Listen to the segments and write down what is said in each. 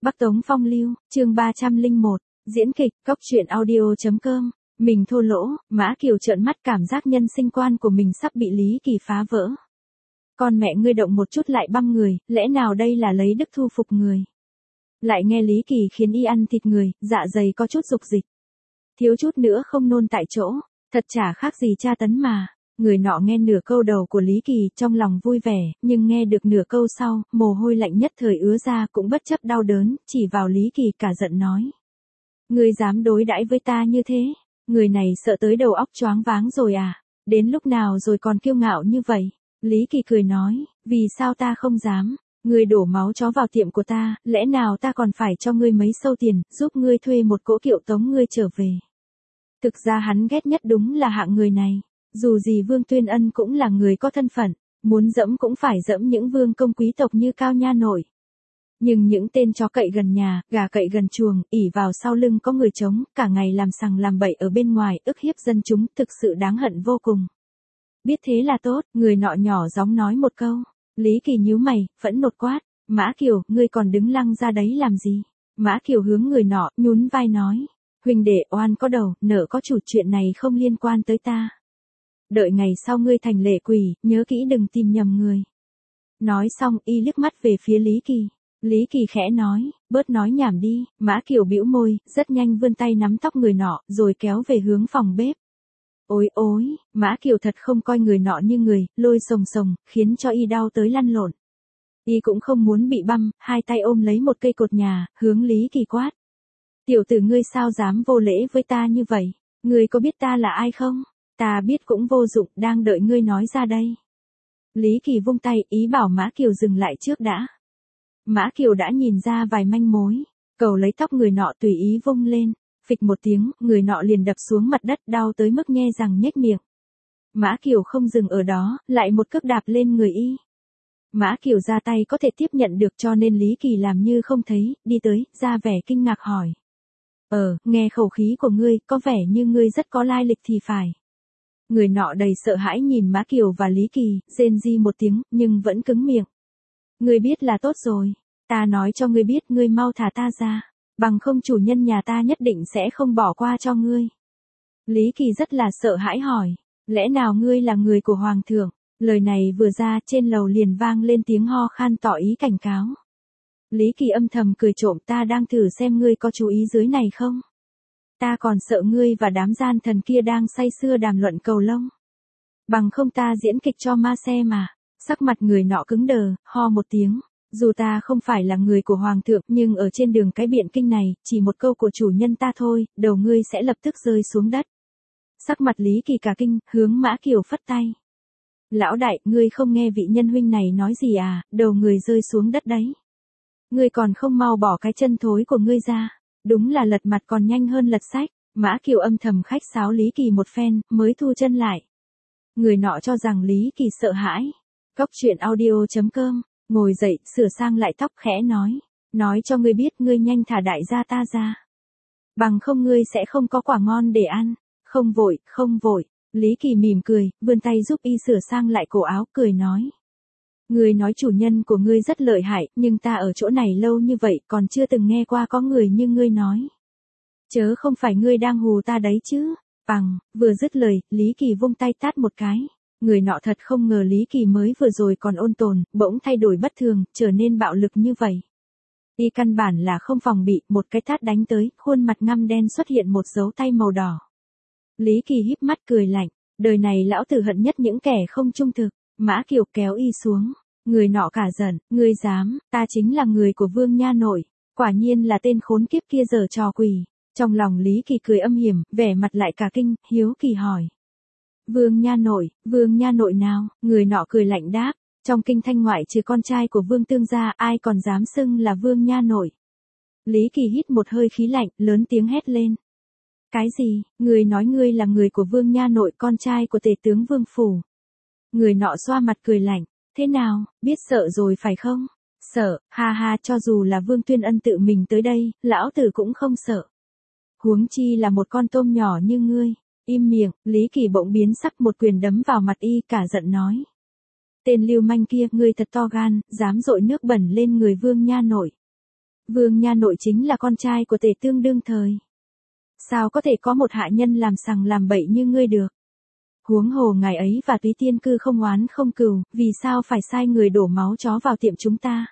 Bắc Tống Phong Lưu, chương 301, diễn kịch, cóc truyện audio.com. Mình thô lỗ, Mã Kiều trợn mắt cảm giác nhân sinh quan của mình sắp bị Lý Kỳ phá vỡ. Con mẹ ngươi động một chút lại băm người, lẽ nào đây là lấy đức thu phục người. Lại nghe Lý Kỳ khiến y ăn thịt người, dạ dày có chút dục dịch. Thiếu chút nữa không nôn tại chỗ, thật chả khác gì tra tấn mà. Người nọ nghe nửa câu đầu của Lý Kỳ trong lòng vui vẻ, nhưng nghe được nửa câu sau, mồ hôi lạnh nhất thời ứa ra cũng bất chấp đau đớn, chỉ vào Lý Kỳ cả giận nói. Ngươi dám đối đãi với ta như thế, người này sợ tới đầu óc choáng váng rồi à, đến lúc nào rồi còn kiêu ngạo như vậy. Lý Kỳ cười nói, vì sao ta không dám, ngươi đổ máu chó vào tiệm của ta, lẽ nào ta còn phải cho ngươi mấy sâu tiền, giúp ngươi thuê một cỗ kiệu tống ngươi trở về. Thực ra hắn ghét nhất đúng là hạng người này. Dù gì Vương Tuyên Ân cũng là người có thân phận, muốn dẫm cũng phải dẫm những vương công quý tộc như Cao Nha Nội. Nhưng những tên chó cậy gần nhà, gà cậy gần chuồng, ỉ vào sau lưng có người chống, cả ngày làm sằng làm bậy ở bên ngoài, ức hiếp dân chúng, thực sự đáng hận vô cùng. Biết thế là tốt, người nọ nhỏ gióng nói một câu. Lý Kỳ nhíu mày, phẫn nộ quát. Mã Kiều, ngươi còn đứng lăng ra đấy làm gì? Mã Kiều hướng người nọ, nhún vai nói. Huynh đệ oan có đầu, nợ có chủ, chuyện này không liên quan tới ta. Đợi ngày sau ngươi thành lệ quỷ, nhớ kỹ đừng tìm nhầm người. Nói xong y liếc mắt về phía Lý Kỳ. Lý Kỳ khẽ nói, bớt nói nhảm đi. Mã Kiều bĩu môi, rất nhanh vươn tay nắm tóc người nọ, rồi kéo về hướng phòng bếp. Ôi ôi, Mã Kiều thật không coi người nọ như người, lôi sồng sồng, khiến cho y đau tới lăn lộn. Y cũng không muốn bị băm, hai tay ôm lấy một cây cột nhà, hướng Lý Kỳ quát. Tiểu tử ngươi sao dám vô lễ với ta như vậy? Ngươi có biết ta là ai không? Ta biết cũng vô dụng, đang đợi ngươi nói ra đây. Lý Kỳ vung tay, ý bảo Mã Kiều dừng lại trước đã. Mã Kiều đã nhìn ra vài manh mối, cầu lấy tóc người nọ tùy ý vung lên, phịch một tiếng, người nọ liền đập xuống mặt đất đau tới mức nhe răng nhếch miệng. Mã Kiều không dừng ở đó, lại một cước đạp lên người y. Mã Kiều ra tay có thể tiếp nhận được cho nên Lý Kỳ làm như không thấy, đi tới, ra vẻ kinh ngạc hỏi. Nghe khẩu khí của ngươi, có vẻ như ngươi rất có lai lịch thì phải. Người nọ đầy sợ hãi nhìn Mã Kiều và Lý Kỳ, rên ri một tiếng, nhưng vẫn cứng miệng. Ngươi biết là tốt rồi. Ta nói cho ngươi biết, ngươi mau thả ta ra. Bằng không chủ nhân nhà ta nhất định sẽ không bỏ qua cho ngươi. Lý Kỳ rất là sợ hãi hỏi. Lẽ nào ngươi là người của Hoàng thượng? Lời này vừa ra, trên lầu liền vang lên tiếng ho khan tỏ ý cảnh cáo. Lý Kỳ âm thầm cười trộm, ta đang thử xem ngươi có chú ý dưới này không? Ta còn sợ ngươi và đám gian thần kia đang say sưa đàm luận cầu lông. Bằng không ta diễn kịch cho ma xe mà. Sắc mặt người nọ cứng đờ, ho một tiếng. Dù ta không phải là người của Hoàng thượng, nhưng ở trên đường cái Biện Kinh này, chỉ một câu của chủ nhân ta thôi, đầu ngươi sẽ lập tức rơi xuống đất. Sắc mặt Lý Kỳ cả kinh, hướng Mã Kiều phất tay. Lão đại, ngươi không nghe vị nhân huynh này nói gì à, đầu người rơi xuống đất đấy. Ngươi còn không mau bỏ cái chân thối của ngươi ra. Đúng là lật mặt còn nhanh hơn lật sách. Mã Kiều âm thầm khách sáo Lý Kỳ một phen, mới thu chân lại. Người nọ cho rằng Lý Kỳ sợ hãi. Cóc truyện audio.com, ngồi dậy, sửa sang lại tóc khẽ nói. Nói cho ngươi biết, ngươi nhanh thả đại gia ta ra. Bằng không ngươi sẽ không có quả ngon để ăn. Không vội, không vội. Lý Kỳ mỉm cười, vươn tay giúp y sửa sang lại cổ áo, cười nói. Ngươi nói chủ nhân của ngươi rất lợi hại, nhưng ta ở chỗ này lâu như vậy còn chưa từng nghe qua có người như ngươi nói. Chớ không phải ngươi đang hù ta đấy chứ. Vừa dứt lời, Lý Kỳ vung tay tát một cái. Người nọ thật không ngờ Lý Kỳ mới vừa rồi còn ôn tồn, bỗng thay đổi bất thường, trở nên bạo lực như vậy. Y căn bản là không phòng bị, một cái tát đánh tới, khuôn mặt ngăm đen xuất hiện một dấu tay màu đỏ. Lý Kỳ híp mắt cười lạnh, đời này lão tử hận nhất những kẻ không trung thực. Mã Kiều kéo y xuống. Người nọ cả giận, ngươi dám, ta chính là người của Vương Nha Nội. Quả nhiên là tên khốn kiếp kia giở trò quỷ. Trong lòng Lý Kỳ cười âm hiểm, vẻ mặt lại cả kinh, hiếu kỳ hỏi. Vương Nha Nội nào? Người nọ cười lạnh đáp, trong kinh Thanh ngoại trừ con trai của Vương Tương gia, ai còn dám xưng là Vương Nha Nội. Lý Kỳ hít một hơi khí lạnh, lớn tiếng hét lên. Cái gì? Ngươi nói ngươi là người của Vương Nha Nội, con trai của tể tướng Vương Phủ. Người nọ xoa mặt cười lạnh. Thế nào, biết sợ rồi phải không? Sợ, ha ha, cho dù là Vương Tuyên Ân tự mình tới đây, lão tử cũng không sợ. Huống chi là một con tôm nhỏ như ngươi. Im miệng, Lý Kỳ bỗng biến sắc, một quyền đấm vào mặt y, cả giận nói. Tên lưu manh kia, ngươi thật to gan, dám dội nước bẩn lên người Vương Nha Nội. Vương nha nội chính là con trai của Tề Tương đương thời. Sao có thể có một hạ nhân làm sằng làm bậy như ngươi được? Huống hồ ngài ấy và Túy Tiên Cư không oán không cừu, vì sao phải sai người đổ máu chó vào tiệm chúng ta?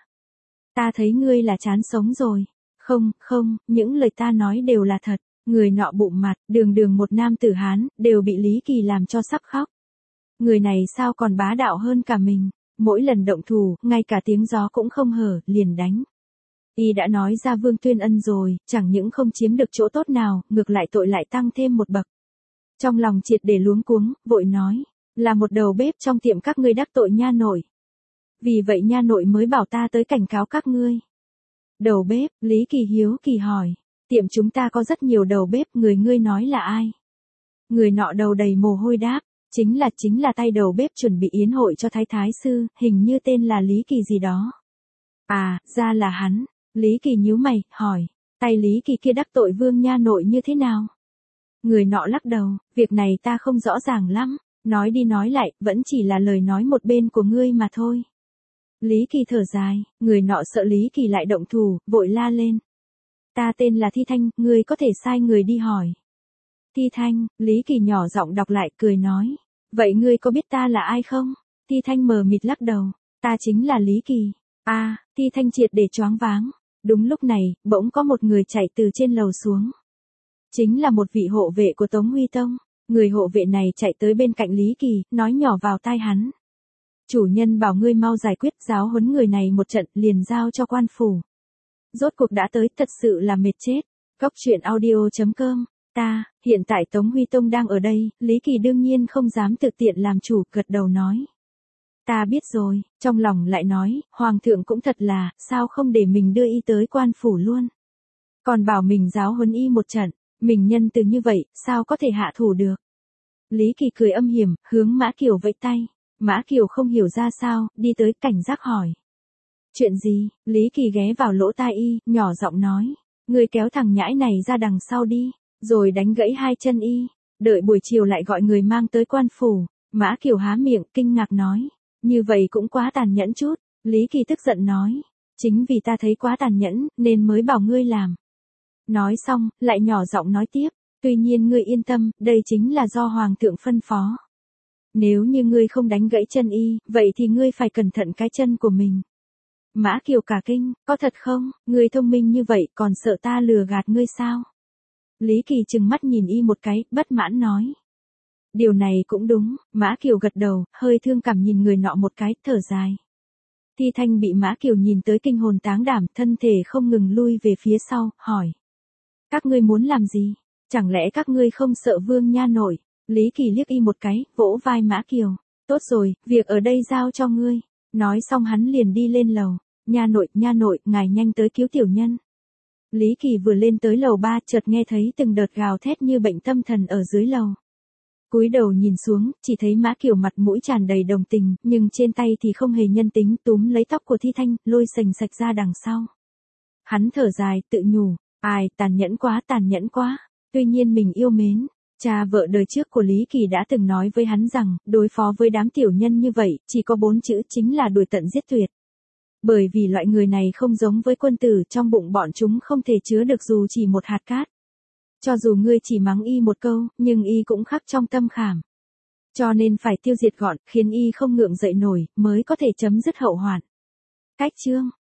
Ta thấy ngươi là chán sống rồi. Không, không, những lời ta nói đều là thật. Người nọ bụng mặt, đường đường một nam tử Hán, đều bị Lý Kỳ làm cho sắp khóc. Người này sao còn bá đạo hơn cả mình, mỗi lần động thủ, ngay cả tiếng gió cũng không hở, liền đánh. Y đã nói ra Vương Tuyên Ân rồi, chẳng những không chiếm được chỗ tốt nào, ngược lại tội lại tăng thêm một bậc. Trong lòng triệt để luống cuống, vội nói, là một đầu bếp trong tiệm các ngươi đắc tội nha nội. Vì vậy nha nội mới bảo ta tới cảnh cáo các ngươi. Đầu bếp, Lý Kỳ hiếu kỳ hỏi, tiệm chúng ta có rất nhiều đầu bếp, người ngươi nói là ai? Người nọ đầu đầy mồ hôi đáp, chính là tay đầu bếp chuẩn bị yến hội cho thái sư, hình như tên là Lý Kỳ gì đó. À, ra là hắn. Lý Kỳ nhíu mày, hỏi, tay Lý Kỳ kia đắc tội Vương nha nội như thế nào? Người nọ lắc đầu, việc này ta không rõ ràng lắm, nói đi nói lại, vẫn chỉ là lời nói một bên của ngươi mà thôi. Lý Kỳ thở dài, người nọ sợ Lý Kỳ lại động thủ, vội la lên. Ta tên là Thi Thanh, ngươi có thể sai người đi hỏi. Thi Thanh, Lý Kỳ nhỏ giọng đọc lại, cười nói. Vậy ngươi có biết ta là ai không? Thi Thanh mờ mịt lắc đầu, ta chính là Lý Kỳ. À, Thi Thanh triệt để choáng váng. Đúng lúc này, bỗng có một người chạy từ trên lầu xuống. Chính là một vị hộ vệ của Tống Huy Tông. Người hộ vệ này chạy tới bên cạnh Lý Kỳ, nói nhỏ vào tai hắn. Chủ nhân bảo ngươi mau giải quyết giáo huấn người này một trận, liền giao cho quan phủ. Rốt cuộc đã tới, thật sự là mệt chết. Góc truyện audio.com. Hiện tại Tống Huy Tông đang ở đây, Lý Kỳ đương nhiên không dám thực tiện làm chủ, gật đầu nói. Ta biết rồi, trong lòng lại nói, Hoàng thượng cũng thật là, sao không để mình đưa y tới quan phủ luôn. Còn bảo mình giáo huấn y một trận, mình nhân từ như vậy, sao có thể hạ thủ được. Lý Kỳ cười âm hiểm, hướng Mã Kiều vẫy tay. Mã Kiều không hiểu ra sao, đi tới cảnh giác hỏi. Chuyện gì? Lý Kỳ ghé vào lỗ tai y, nhỏ giọng nói. Ngươi kéo thằng nhãi này ra đằng sau đi, rồi đánh gãy hai chân y. Đợi buổi chiều lại gọi người mang tới quan phủ. Mã Kiều há miệng, kinh ngạc nói. Như vậy cũng quá tàn nhẫn chút. Lý Kỳ tức giận nói. Chính vì ta thấy quá tàn nhẫn, nên mới bảo ngươi làm. Nói xong, lại nhỏ giọng nói tiếp. Tuy nhiên ngươi yên tâm, đây chính là do Hoàng thượng phân phó. Nếu như ngươi không đánh gãy chân y, vậy thì ngươi phải cẩn thận cái chân của mình. Mã Kiều cả kinh, có thật không, ngươi thông minh như vậy còn sợ ta lừa gạt ngươi sao? Lý Kỳ trừng mắt nhìn y một cái, bất mãn nói. Điều này cũng đúng, Mã Kiều gật đầu, hơi thương cảm nhìn người nọ một cái, thở dài. Thi Thanh bị Mã Kiều nhìn tới kinh hồn táng đảm, thân thể không ngừng lui về phía sau, hỏi. Các ngươi muốn làm gì? Chẳng lẽ các ngươi không sợ Vương nha nội? Lý Kỳ liếc y một cái, vỗ vai Mã Kiều. Tốt rồi, việc ở đây giao cho ngươi. Nói xong hắn liền đi lên lầu. Nha nội, ngài nhanh tới cứu tiểu nhân. Lý Kỳ vừa lên tới lầu 3 chợt nghe thấy từng đợt gào thét như bệnh tâm thần ở dưới lầu. Cúi đầu nhìn xuống, chỉ thấy Mã Kiều mặt mũi tràn đầy đồng tình, nhưng trên tay thì không hề nhân tính, túm lấy tóc của Thi Thanh, lôi sành sạch ra đằng sau. Hắn thở dài, tự nhủ, ai, tàn nhẫn quá. Tuy nhiên mình yêu mến. Cha vợ đời trước của Lý Kỳ đã từng nói với hắn rằng, đối phó với đám tiểu nhân như vậy, chỉ có 4 chữ chính là đuổi tận giết tuyệt. Bởi vì loại người này không giống với quân tử, trong bụng bọn chúng không thể chứa được dù chỉ một hạt cát. Cho dù ngươi chỉ mắng y một câu, nhưng y cũng khắc trong tâm khảm. Cho nên phải tiêu diệt gọn, khiến y không ngượng dậy nổi, mới có thể chấm dứt hậu hoạn. Cách chương